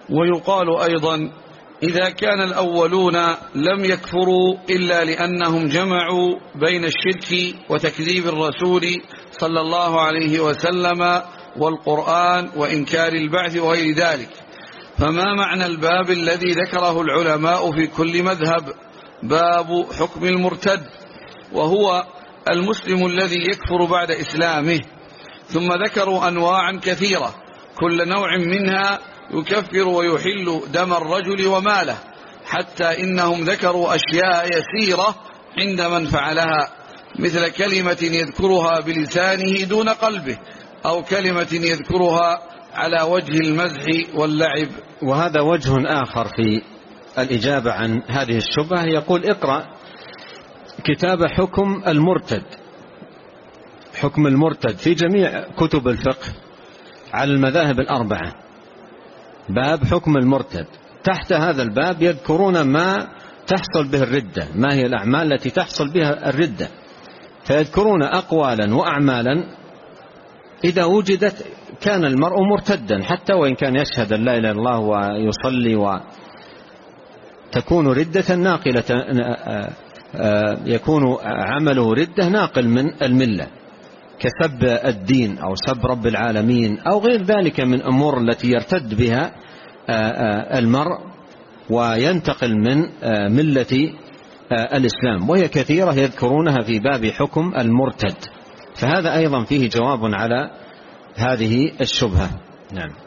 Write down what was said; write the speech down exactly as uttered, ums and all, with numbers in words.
ويقال أيضا إذا كان الأولون لم يكفروا إلا لأنهم جمعوا بين الشرك وتكذيب الرسول صلى الله عليه وسلم والقرآن وإنكار البعث وغير ذلك، فما معنى الباب الذي ذكره العلماء في كل مذهب باب حكم المرتد، وهو المسلم الذي يكفر بعد إسلامه؟ ثم ذكروا أنواعا كثيرة كل نوع منها يكفر ويحل دم الرجل وماله، حتى إنهم ذكروا أشياء يسيرة عند من فعلها، مثل كلمة يذكرها بلسانه دون قلبه، أو كلمة يذكرها على وجه المزح واللعب. وهذا وجه آخر في الإجابة عن هذه الشبهة. يقول اقرأ كتاب حكم المرتد، حكم المرتد في جميع كتب الفقه على المذاهب الأربعة، باب حكم المرتد. تحت هذا الباب يذكرون ما تحصل به الردة، ما هي الأعمال التي تحصل بها الردة، فيذكرون أقوالا وأعمالا إذا وجدت كان المرء مرتدا، حتى وإن كان يشهد أن لا إله إلا الله ويصلي، وتكون ردة ناقلة، يكون عمله ردة ناقل من الملة، كسب الدين أو سب رب العالمين أو غير ذلك من أمور التي يرتد بها المرء وينتقل من ملة الإسلام، وهي كثيرة يذكرونها في باب حكم المرتد. فهذا أيضا فيه جواب على هذه الشبهة. نعم.